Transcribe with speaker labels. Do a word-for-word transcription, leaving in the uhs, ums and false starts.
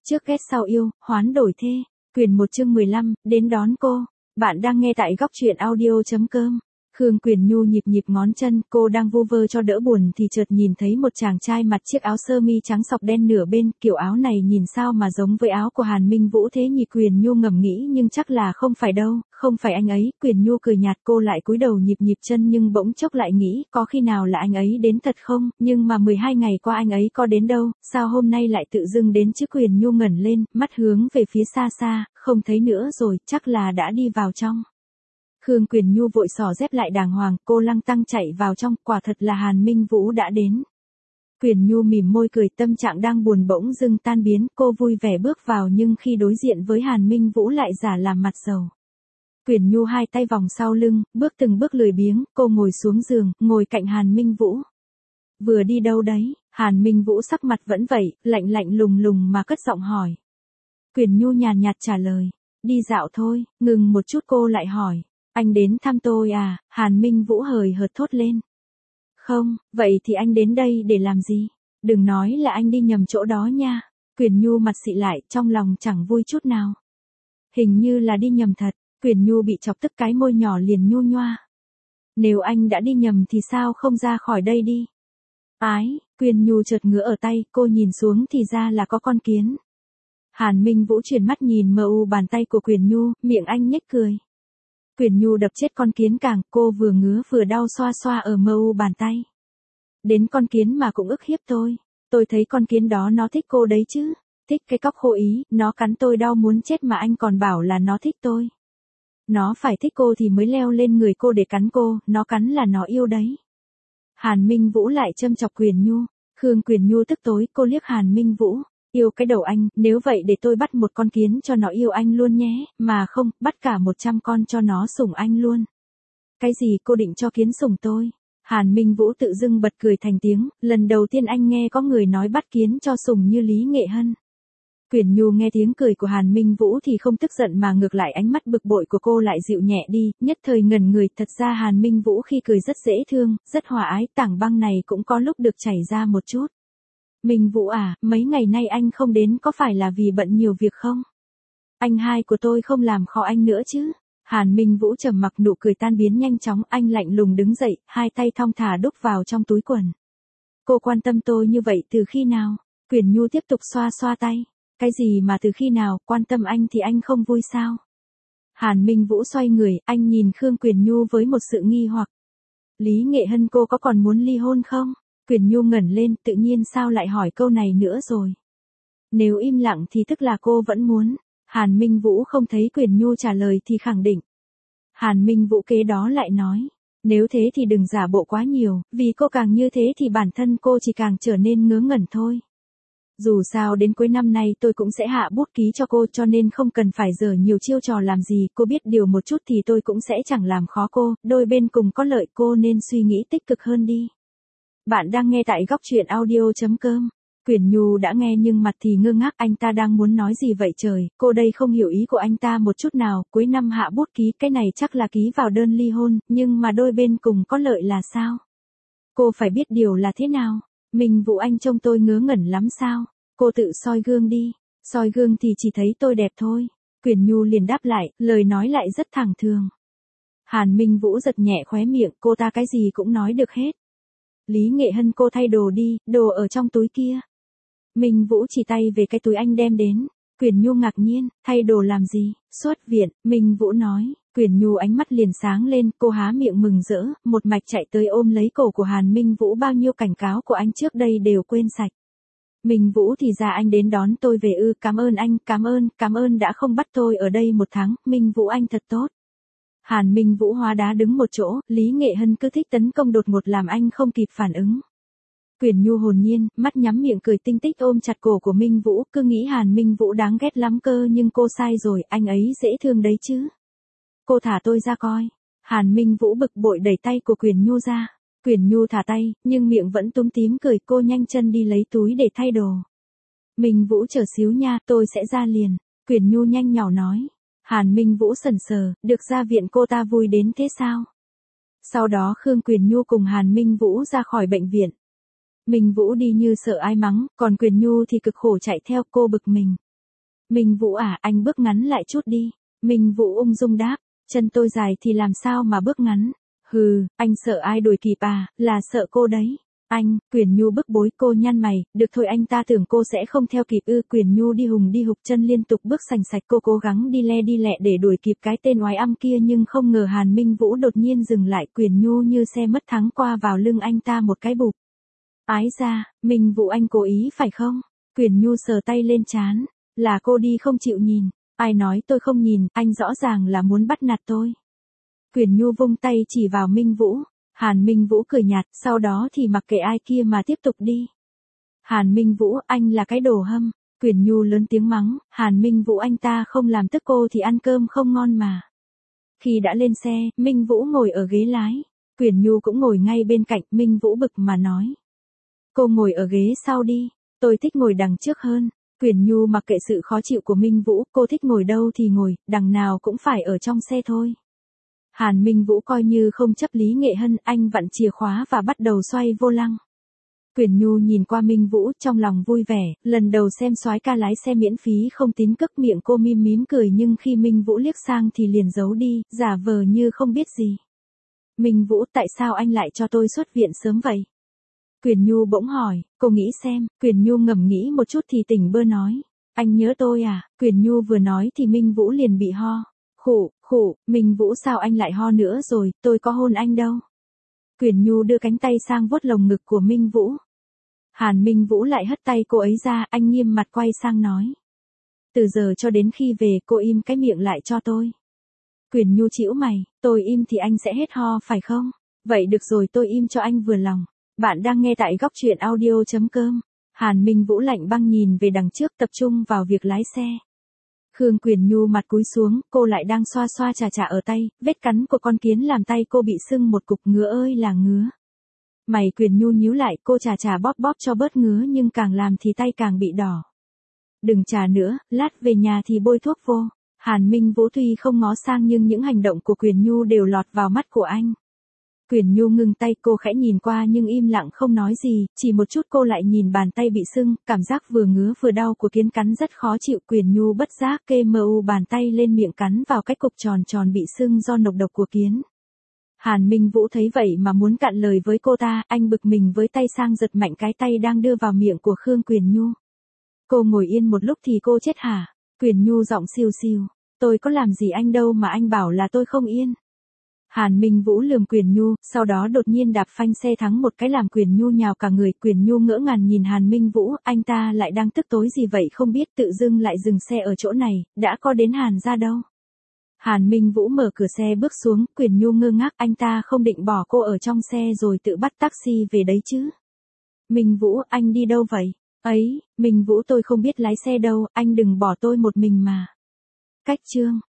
Speaker 1: Trước ghét sau yêu, hoán đổi thê. Quyền một chương mười lăm, đến đón cô. Bạn đang nghe tại góc truyện audio chấm com. Khương Quyền Nhu nhịp nhịp ngón chân, cô đang vu vơ cho đỡ buồn thì chợt nhìn thấy một chàng trai mặc chiếc áo sơ mi trắng sọc đen nửa bên, kiểu áo này nhìn sao mà giống với áo của Hàn Minh Vũ thế nhỉ. Quyền Nhu ngầm nghĩ nhưng chắc là không phải đâu, không phải anh ấy. Quyền Nhu cười nhạt, cô lại cúi đầu nhịp nhịp chân nhưng bỗng chốc lại nghĩ có khi nào là anh ấy đến thật không, nhưng mà mười hai ngày qua anh ấy có đến đâu, sao hôm nay lại tự dưng đến chứ. Quyền Nhu ngẩng lên, mắt hướng về phía xa xa, không thấy nữa rồi, chắc là đã đi vào trong. Khương Quyền Nhu vội xỏ dép lại đàng hoàng, cô lăng tăng chạy vào trong, quả thật là Hàn Minh Vũ đã đến. Quyền Nhu mỉm môi cười, tâm trạng đang buồn bỗng dưng tan biến, cô vui vẻ bước vào nhưng khi đối diện với Hàn Minh Vũ lại giả làm mặt dầu. Quyền Nhu hai tay vòng sau lưng, bước từng bước lười biếng, cô ngồi xuống giường, ngồi cạnh Hàn Minh Vũ. Vừa đi đâu đấy? Hàn Minh Vũ sắc mặt vẫn vậy, lạnh lạnh lùng lùng mà cất giọng hỏi. Quyền Nhu nhàn nhạt trả lời, đi dạo thôi. Ngừng một chút cô lại hỏi. Anh đến thăm tôi à? Hàn Minh Vũ hời hợt thốt lên. Không, vậy thì anh đến đây để làm gì? Đừng nói là anh đi nhầm chỗ đó nha. Quyền Nhu mặt xị lại, trong lòng chẳng vui chút nào. Hình như là đi nhầm thật. Quyền Nhu bị chọc tức, cái môi nhỏ liền nhu nhoa. Nếu anh đã đi nhầm thì sao không ra khỏi đây đi? Ái, Quyền Nhu chợt ngứa ở tay, cô nhìn xuống thì ra là có con kiến. Hàn Minh Vũ chuyển mắt nhìn mờ u bàn tay của Quyền Nhu, miệng anh nhếch cười. Quyền Nhu đập chết con kiến càng, cô vừa ngứa vừa đau xoa xoa ở mờ u bàn tay. Đến con kiến mà cũng ức hiếp tôi. Tôi thấy con kiến đó nó thích cô đấy chứ. Thích cái cóc khô ý, nó cắn tôi đau muốn chết mà anh còn bảo là nó thích tôi. Nó phải thích cô thì mới leo lên người cô để cắn cô, nó cắn là nó yêu đấy. Hàn Minh Vũ lại châm chọc Quyền Nhu. Khương Quyền Nhu tức tối, cô liếc Hàn Minh Vũ. Yêu cái đầu anh, nếu vậy để tôi bắt một con kiến cho nó yêu anh luôn nhé, mà không, bắt cả một trăm con cho nó sủng anh luôn. Cái gì cô định cho kiến sủng tôi? Hàn Minh Vũ tự dưng bật cười thành tiếng, lần đầu tiên anh nghe có người nói bắt kiến cho sủng như Lý Nghệ Hân. Quyền Nhu nghe tiếng cười của Hàn Minh Vũ thì không tức giận mà ngược lại ánh mắt bực bội của cô lại dịu nhẹ đi, nhất thời ngẩn người. Thật ra Hàn Minh Vũ khi cười rất dễ thương, rất hòa ái, tảng băng này cũng có lúc được chảy ra một chút. Minh Vũ à, mấy ngày nay anh không đến có phải là vì bận nhiều việc không? Anh hai của tôi không làm khó anh nữa chứ? Hàn Minh Vũ trầm mặc, nụ cười tan biến nhanh chóng, anh lạnh lùng đứng dậy, hai tay thong thả đút vào trong túi quần. Cô quan tâm tôi như vậy từ khi nào? Quyền Nhu tiếp tục xoa xoa tay. Cái gì mà từ khi nào, quan tâm anh thì anh không vui sao? Hàn Minh Vũ xoay người, anh nhìn Khương Quyền Nhu với một sự nghi hoặc. Lý Nghệ Hân cô có còn muốn ly hôn không? Quyền Nhu ngẩn lên, tự nhiên sao lại hỏi câu này nữa rồi? Nếu im lặng thì tức là cô vẫn muốn. Hàn Minh Vũ không thấy Quyền Nhu trả lời thì khẳng định. Hàn Minh Vũ kế đó lại nói. Nếu thế thì đừng giả bộ quá nhiều, vì cô càng như thế thì bản thân cô chỉ càng trở nên ngớ ngẩn thôi. Dù sao đến cuối năm nay tôi cũng sẽ hạ bút ký cho cô, cho nên không cần phải giở nhiều chiêu trò làm gì, cô biết điều một chút thì tôi cũng sẽ chẳng làm khó cô, đôi bên cùng có lợi, cô nên suy nghĩ tích cực hơn đi. Bạn đang nghe tại góc truyện audio chấm com. Quyền Nhu đã nghe nhưng mặt thì ngơ ngác, anh ta đang muốn nói gì vậy trời, cô đây không hiểu ý của anh ta một chút nào, cuối năm hạ bút ký, cái này chắc là ký vào đơn ly hôn, nhưng mà đôi bên cùng có lợi là sao? Cô phải biết điều là thế nào? Minh Vũ anh trông tôi ngớ ngẩn lắm sao? Cô tự soi gương đi, soi gương thì chỉ thấy tôi đẹp thôi. Quyền Nhu liền đáp lại, lời nói lại rất thẳng thường. Hàn Minh Vũ giật nhẹ khóe miệng, cô ta cái gì cũng nói được hết. Lý Nghệ Hân cô thay đồ đi, đồ ở trong túi kia. Minh Vũ chỉ tay về cái túi anh đem đến. Quyền Nhu ngạc nhiên, thay đồ làm gì? Xuất viện, Minh Vũ nói. Quyền Nhu ánh mắt liền sáng lên, cô há miệng mừng rỡ, một mạch chạy tới ôm lấy cổ của Hàn Minh Vũ, bao nhiêu cảnh cáo của anh trước đây đều quên sạch. Minh Vũ thì ra anh đến đón tôi về ư? Cảm ơn anh, cảm ơn, cảm ơn đã không bắt tôi ở đây một tháng, Minh Vũ anh thật tốt. Hàn Minh Vũ hóa đá đứng một chỗ, Lý Nghệ Hân cứ thích tấn công đột ngột làm anh không kịp phản ứng. Quyền Nhu hồn nhiên, mắt nhắm miệng cười tinh tích ôm chặt cổ của Minh Vũ, cứ nghĩ Hàn Minh Vũ đáng ghét lắm cơ, nhưng cô sai rồi, anh ấy dễ thương đấy chứ. Cô thả tôi ra coi. Hàn Minh Vũ bực bội đẩy tay của Quyền Nhu ra. Quyền Nhu thả tay, nhưng miệng vẫn túm tím cười, cô nhanh chân đi lấy túi để thay đồ. Minh Vũ chờ xíu nha, tôi sẽ ra liền. Quyền Nhu nhanh nhỏ nói. Hàn Minh Vũ sần sờ, được ra viện cô ta vui đến thế sao? Sau đó Khương Quyền Nhu cùng Hàn Minh Vũ ra khỏi bệnh viện. Minh Vũ đi như sợ ai mắng, còn Quyền Nhu thì cực khổ chạy theo, cô bực mình. Minh Vũ à, anh bước ngắn lại chút đi. Minh Vũ ung dung đáp, chân tôi dài thì làm sao mà bước ngắn. Hừ, anh sợ ai đuổi kịp à, là sợ cô đấy. Anh, Quyền Nhu bức bối, cô nhăn mày, được thôi, anh ta tưởng cô sẽ không theo kịp ư. Quyền Nhu đi hùng đi hục, chân liên tục bước sành sạch, cô cố gắng đi le đi lẹ để đuổi kịp cái tên oái âm kia, nhưng không ngờ Hàn Minh Vũ đột nhiên dừng lại. Quyền Nhu như xe mất thắng qua vào lưng anh ta một cái bụp. Ái ra, Minh Vũ anh cố ý phải không? Quyền Nhu sờ tay lên trán, là cô đi không chịu nhìn. Ai nói tôi không nhìn, anh rõ ràng là muốn bắt nạt tôi. Quyền Nhu vung tay chỉ vào Minh Vũ. Hàn Minh Vũ cười nhạt, sau đó thì mặc kệ ai kia mà tiếp tục đi. Hàn Minh Vũ, anh là cái đồ hâm. Quyền Nhu lớn tiếng mắng, Hàn Minh Vũ anh ta không làm tức cô thì ăn cơm không ngon mà. Khi đã lên xe, Minh Vũ ngồi ở ghế lái. Quyền Nhu cũng ngồi ngay bên cạnh. Minh Vũ bực mà nói, cô ngồi ở ghế sau đi, tôi thích ngồi đằng trước hơn. Quyền Nhu mặc kệ sự khó chịu của Minh Vũ, cô thích ngồi đâu thì ngồi, đằng nào cũng phải ở trong xe thôi. Hàn Minh Vũ coi như không chấp Lý Nghệ Hân, anh vặn chìa khóa và bắt đầu xoay vô lăng. Quyền Nhu nhìn qua Minh Vũ trong lòng vui vẻ, lần đầu xem soái ca lái xe miễn phí không tín cức, miệng cô mím mím cười, nhưng khi Minh Vũ liếc sang thì liền giấu đi, giả vờ như không biết gì. Minh Vũ, tại sao anh lại cho tôi xuất viện sớm vậy? Quyền Nhu bỗng hỏi, cô nghĩ xem. Quyền Nhu ngẫm nghĩ một chút thì tỉnh bơ nói, anh nhớ tôi à? Quyền Nhu vừa nói thì Minh Vũ liền bị ho. Khụ, khụ, Minh Vũ sao anh lại ho nữa rồi, tôi có hôn anh đâu. Quyền Nhu đưa cánh tay sang vuốt lồng ngực của Minh Vũ. Hàn Minh Vũ lại hất tay cô ấy ra, anh nghiêm mặt quay sang nói, từ giờ cho đến khi về cô im cái miệng lại cho tôi. Quyền Nhu chĩu mày, tôi im thì anh sẽ hết ho phải không? Vậy được rồi, tôi im cho anh vừa lòng. Bạn đang nghe tại góc truyện audio chấm com. Hàn Minh Vũ lạnh băng nhìn về đằng trước, tập trung vào việc lái xe. Khương Quyền Nhu mặt cúi xuống, cô lại đang xoa xoa chà chà ở tay, vết cắn của con kiến làm tay cô bị sưng một cục, ngứa ơi là ngứa. Mày Quyền Nhu nhíu lại, cô chà chà bóp bóp cho bớt ngứa, nhưng càng làm thì tay càng bị đỏ. Đừng chà nữa, lát về nhà thì bôi thuốc vô. Hàn Minh Vũ tuy không ngó sang nhưng những hành động của Quyền Nhu đều lọt vào mắt của anh. Quyền Nhu ngừng tay, cô khẽ nhìn qua nhưng im lặng không nói gì, chỉ một chút cô lại nhìn bàn tay bị sưng, cảm giác vừa ngứa vừa đau của kiến cắn rất khó chịu. Quyền Nhu bất giác kê mu bàn tay lên miệng cắn vào cái cục tròn tròn bị sưng do nọc độc của kiến. Hàn Minh Vũ thấy vậy mà muốn cạn lời với cô ta, anh bực mình với tay sang giật mạnh cái tay đang đưa vào miệng của Khương Quyền Nhu. Cô ngồi yên một lúc thì cô chết hả? Quyền Nhu giọng siêu siêu, tôi có làm gì anh đâu mà anh bảo là tôi không yên. Hàn Minh Vũ lườm Quyền Nhu, sau đó đột nhiên đạp phanh xe thắng một cái làm Quyền Nhu nhào cả người. Quyền Nhu ngỡ ngàng nhìn Hàn Minh Vũ, anh ta lại đang tức tối gì vậy không biết, tự dưng lại dừng xe ở chỗ này, đã có đến Hàn ra đâu. Hàn Minh Vũ mở cửa xe bước xuống, Quyền Nhu ngơ ngác, anh ta không định bỏ cô ở trong xe rồi tự bắt taxi về đấy chứ. Minh Vũ, anh đi đâu vậy? Ấy, Minh Vũ tôi không biết lái xe đâu, anh đừng bỏ tôi một mình mà. Cách chương